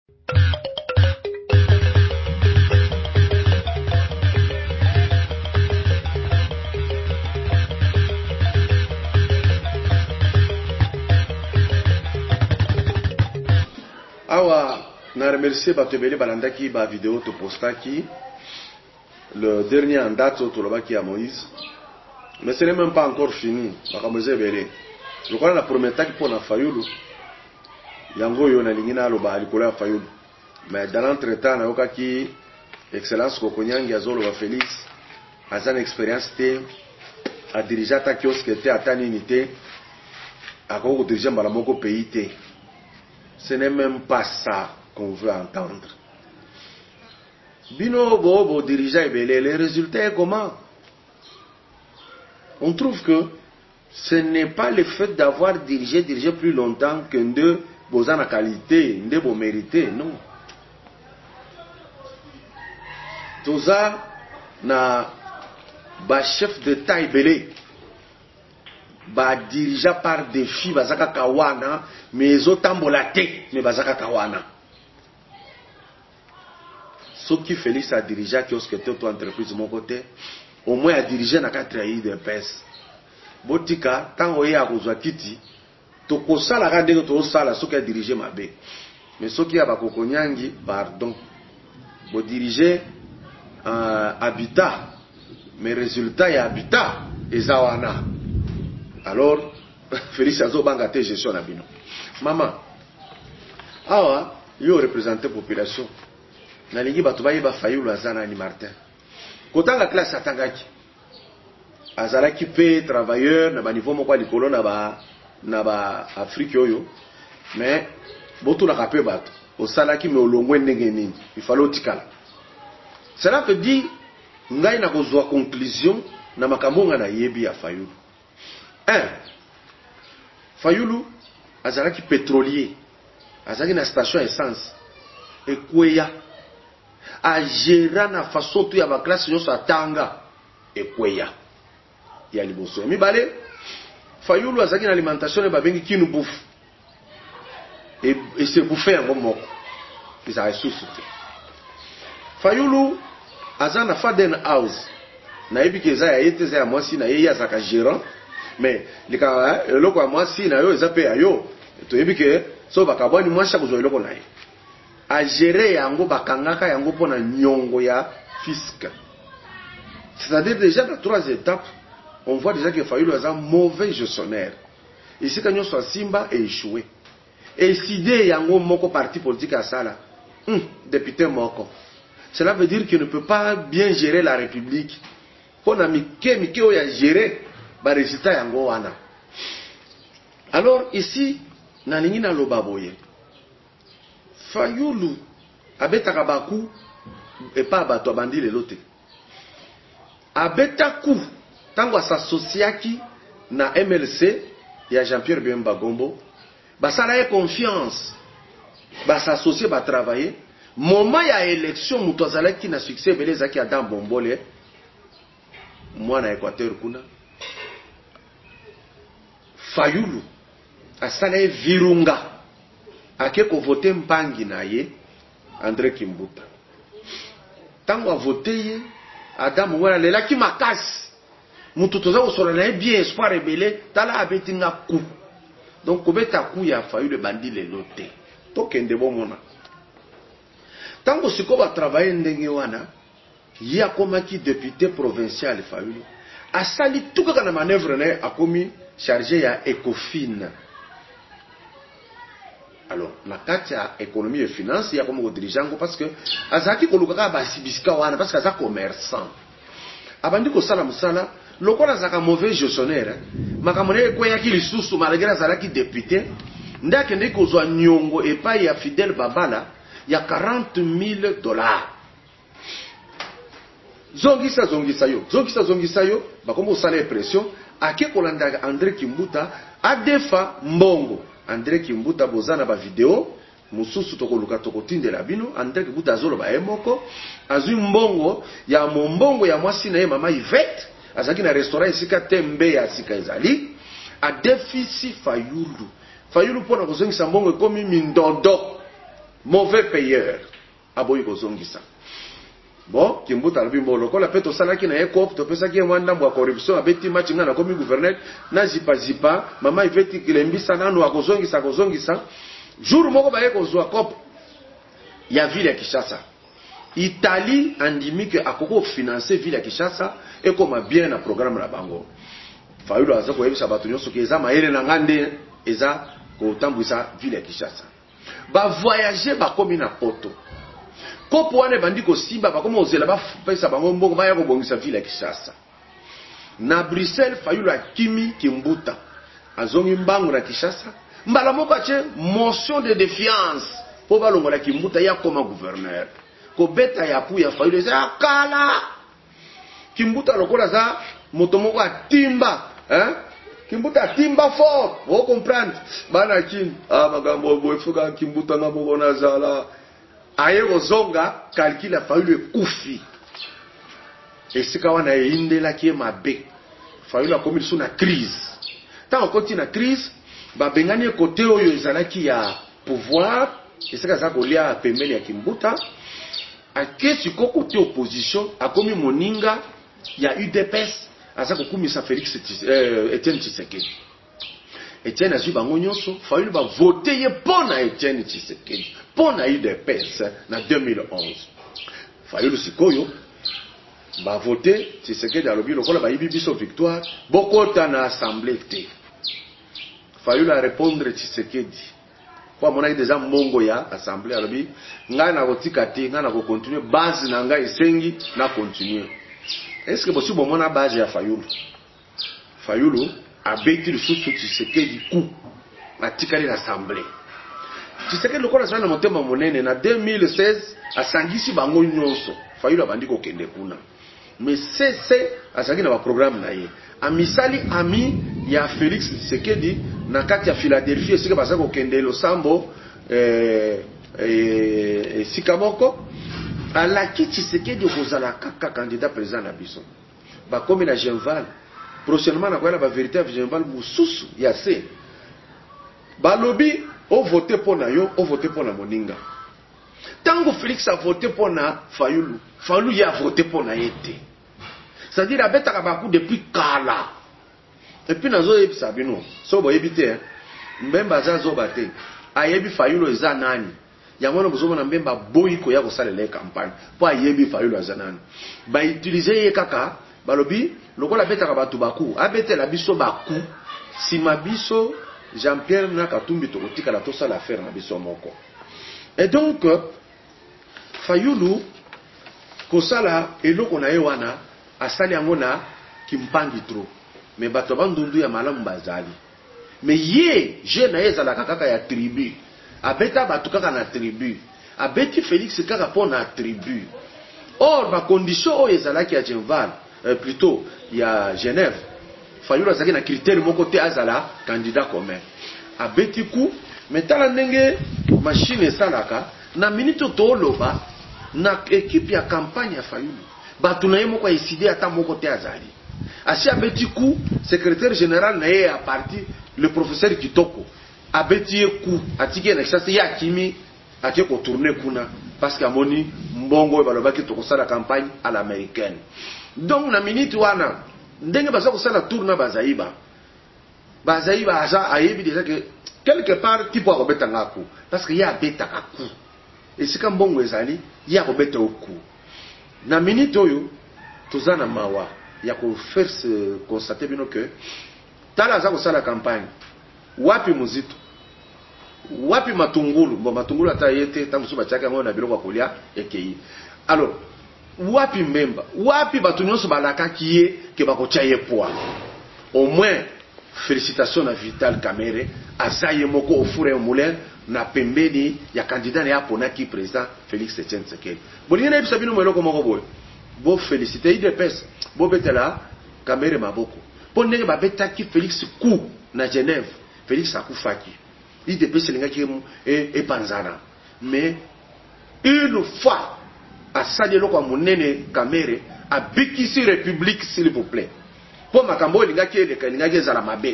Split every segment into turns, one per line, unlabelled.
Awa, na remercier Batebele Balandaki ba vidéo to postaki. Le dernier en date au Tolobaki à Moïse. Mais ce n'est même pas encore fini. Je crois que la première fois pour la Fayoulou, Yango Yona Lingina Loba Alikola Fayoulou. Mais dans l'entretemps, na okaki Excellence Kokonyangi Azolo wa Félix, Azan expérience te, a dirigé ta kiosque te, a ta unité, a Koko dirigeant Balamoko pays te. Ce n'est même pas ça qu'on veut entendre. Bino Bobo dirigeant les résultats est comment? On trouve que ce n'est pas le fait d'avoir dirigé plus longtemps qu'un de vos en qualité, un de vos mérités, non. Tout ça, na ba chef d'État belé, ba dirigeant par défi, bazaka kawana, mais autambolate, mais bazaka kawana. Ce qui Félix a dirigé kiosque toute entreprise de mon côté, au moins a dirigé n'a qu'à trahir de pèse. Botika, tant qu'on y a besoin kiti, to kosa la rade to sala ce qui a dirigé ma bé. Mais ce qui a bakokonyangi, pardon, bo diriger habitat, mais résultat y habitat et zawana. Alors, Félix Azo bangate gestion na bino. Maman, awa yo représenter population. Na lingi batu ba Fayulu azana ni Martin. Kotanga classe atangaki. Azalaki pe travailleur na ba niveau moko likolo na ba Afrique yoyo. Mais botu na kape bato. Osalaki me olongwe ndenge nini. Il fallait otikala. Cela veut dire ngai na kozwa conclusion na makambo na yebi ya Fayulu. 1. Fayulu azalaki pétrolier. Azalaki na station essence. Ekweya. A gérer na façon tout ya ba classe yo sa tanga ekweya ya liboso mi balé Fayulu azaki na alimentation ba bengi kinu bouffe et se bouffer en moko ils a ressources. Fayulu azana Faden House na ebiki za ya yete za mwasi na ye ya zaka gérant mais lika eloko mwasi na yo ezape ayo to ebiki so bakabwani mwasha kuzo eloko na ye a gérer yango bakangaka yango pona nyongo ya fisc. C'est-à-dire déjà dans 3 étapes, on voit déjà que Fayulu est un mauvais gestionnaire. Ici quand on Simba est échoué. Et si des yango moko parti politique à ça là, député moko. Cela veut dire qu'il ne peut pas bien gérer la République. Pona mike oya gérer ba résultat yango wana. Alors ici na lingi na lobaboye. Fayulu abeta baku et pas bato bandi le lote. Abeta ku tango associaki na MLC ya Jean-Pierre Bemba Gombo basala ye confiance s'associer ba travailler moment ya élection muto azalaki na succès beleza ki Adam Bombole mwana Équateur kuna Fayulu asala ye virunga ake ko voter mpangi na ye André Kimbuta tango a voté ye Adam wala lelaki makasi mutu toza kosola na ye bien espoir rebelle tala abeti nga ku donc kobeta ku ya Fayulu bandi le lote to kende bomona tango siko ba travailler ndenge wana ye akomaki député provincial Fayulu asali tuka na manœuvre na akomi chargé ya Ecofin. Alors, la carte à économie et finance, il y a comme dirigeant parce que azaki kolukaka basibisika wana parce que azaki commerçant. Abandi ko sala musala, lokola azaka mauvais gestionnaire, makamone ko yaki lisusu malgré azalaki député, ndake ndeko zo nyongo epai ya Fidel Babala ya $40,000. Zongisa yo, bakombo sala pression, ake kolanda André Kimbuta adefa mbongo. André Kimbuta bozana ba vidéo mususu tokoluka tokotindela bino André Kimbuta azolo ba emoko azui mbongo ya mombongo ya mwasi na ye mama Yvette azaki na restaurant isika tembe ya sika ezali a déficit Fayulu pona kozongisa mbongo ekomi mindondo mauvais payeur aboyi kozongisa. Bon, Kimbuta albimbo lokola peto salaki na ekop to pesa ki mwanda mwa corruption abeti match ngana komi gouverneur na zipa mama iveti kilembisa nanu akozongisa jour moko ba ekozwa cop ya ville ya Kinshasa. Italie andimi que akoko financer ville ya Kinshasa et comme bien na programme na bango. Fayulu aza ko yebisa bato nyonso ke eza maele na ngande eza ko tambwisa ville ya Kinshasa. Ba voyager ba komi na poto. Kopo wane bandi ko simba ba komo ozela ba pesa bango mbongo ba ya ko bongisa ville ya Kinshasa. Na Bruxelles Fayulu akimi Kimbuta. Azongi mbangu na Kinshasa. Mbala moko ache motion de défiance po balongola Kimbuta ya koma gouverneur. Ko beta ya pu ya Fayulu eza kala. Kimbuta lokola za moto moko atimba, Kimbuta atimba fort, vous comprenez? Bana kin, magambo boefuka Kimbuta ngabo na zala. Aye ozonga calcule Fayulu ekufi. Esika wana indela ki mabe. Fayulu akomi suna crise. Tant okoti na crise, ba bengani côté oyo ezalaki ya pouvoir, esika za kolia pembeni ya Kimbuta. Akesi côté opposition akomi moninga ya UDPS asa kokumisa Félix Etienne Tshisekedi. Etienne azu bango nyonso Fayulu ba voter ye pona Etienne Tshisekedi pona UDPS na 2011. Fayulu sikoyo ba voter Tshisekedi alobi lokola ba yibi biso victoire bokota na assemblée te. Fayulu a répondre Tshisekedi kwa mona déjà mongo ya assemblée alobi nga na kotika te nga na ko continuer base na nga esengi na continuer. Est-ce que possible mona base ya Fayulu? Fayulu a beti le sous Tshisekedi coup atikali l'assemblée. Tshisekedi lokola sana motema monene na 2016 asangisi bango nyonso. Fayulu abandi ko kende kuna. Mais c'est asaki na ba programme na ye. Amisali ami ya Félix Tshisekedi na kati ya Philadelphie esika basako kende losambo sikamoko alaki Tshisekedi kozala kaka candidat président na biso. Ba komi na Genval prochainement na kwa ba vérité ya Genval mususu ya se. Ba lobby o voter pona yo, o voter pona moninga. Tango Félix a voté pona Fayulu, Fayulu ya voté pona yete. C'est-à-dire abetaka baku depuis kala. Et puis nazo yebisa bino, so bo yebite mbemba za zo bate. Ayebi Fayulu eza nani? Yango na bozomona mbemba boyi ko ya ko salela campagne. Po ayebi Fayulu eza nani? Ba utiliser ye kaka, balobi lokola betaka batu baku, abetela biso baku. Sima biso Jean-Pierre na Katumbi to kotika la tosa la faire na biso moko. Et donc Fayulu kosala eloko na ye wana asali yango na kimpangi trop. Mais bato bandundu ya malamu bazali. Mais ye je na ye zala kaka ya tribu. Abeta bato kaka na tribu. Abeti Félix kaka po na tribu. Or ba condition o ezalaki ya Genval, plutôt ya Genève. Fayulu azaki na critère moko te azala candidat commun. Abeti ku metala ndenge machine esalaka na minute to loba na équipe ya campagne ya Fayulu. Bato na ye moko eside ata moko te azali. Asi abeti ku secrétaire général na ye a parti le professeur Kitoko. Abeti ye ku atiki na Kinshasa ya kimi ake ko tourner kuna parce que amoni mbongo balobaki to kosala campagne à l'américaine. Donc na minute wana ndenge baza kosala tour na bazaiba aza ayebi déjà que quelque part tipo akobeta ngaku parce que ya beta kaku. Et c'est comme mbongo ezali ya kobeta oku. Na minute oyo tozana mawa ya ko faire se constater bino que tala za kosala campagne wapi muzito wapi matungulu bon matungulu ata yete tamusu bachaka ngo na biloko kolia ekei. Alors wapi memba wapi batu nyonso balaka kiye ke bakotia ye poa. Au moins félicitations à Vital Kamerhe azaye moko ofure moulin na pembeni ya candidat ya ponaki président Félix Etienne Tshisekedi. Bolingena ebisa bino mweloko moko boy. Bo féliciter IDPS, bo betela Kamerhe maboko. Po ndenge ba betaki Félix ku na Genève, Félix akufaki. IDPS lingaki e panzana. Mais une fois a sali loko monene Kamerhe a bikisi république s'il vous plaît. Po makambo lingaki ezala mabe.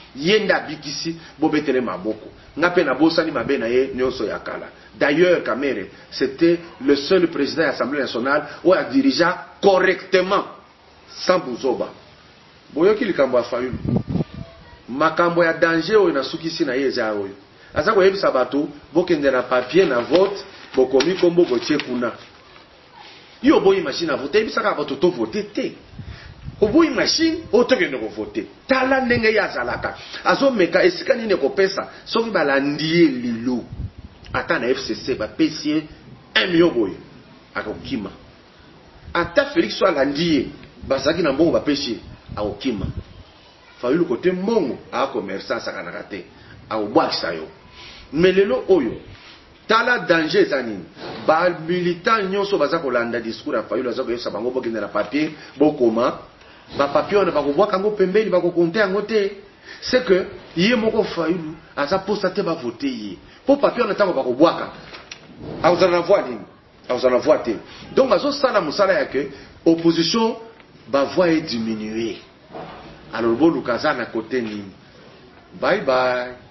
yenda bikisi bobetele maboko ngape na bosani mabe na ye nyonso ya kala. D'ailleurs Kamere c'était le seul président de l'Assemblée nationale où a dirigé correctement sans buzoba. Boyoki likambo ya Fayulu makambo ya danger oyo na sukisi na ye eza oyo aza koyebisa bato bokende na papier na vote bokomi kombo botie kuna yo boyi machine à voter ebisaka bato to voter te oboyi machine otokende ko voter tala ndenge ya zalaka azomeka esika nini kopesa soki balandie lilo ata na FCC bapesi 1 million boy akokima ata Félix so alandie bazaki na mbongo bapesi akokima. Fayulu kote mbongo a commerçant sakanaka te akobwakisa yo mais lelo oyo tala danger zanini ba militant nyonso baza kolanda discours ya Fayulu aza koyebisa bango bokende na papier bokoma ba papier wana bakobwaka yango pembeni bakokonte yango te. C'est que ye moko Fayulu aza posta te bavote ye po papier wana ntango bakobwaka akozala na voix nini akozala na voix te. Donc bazosala mosala ya ke opposition bavoix est diminuée. Alors bon, Lukaza na côté ni. Bye bye.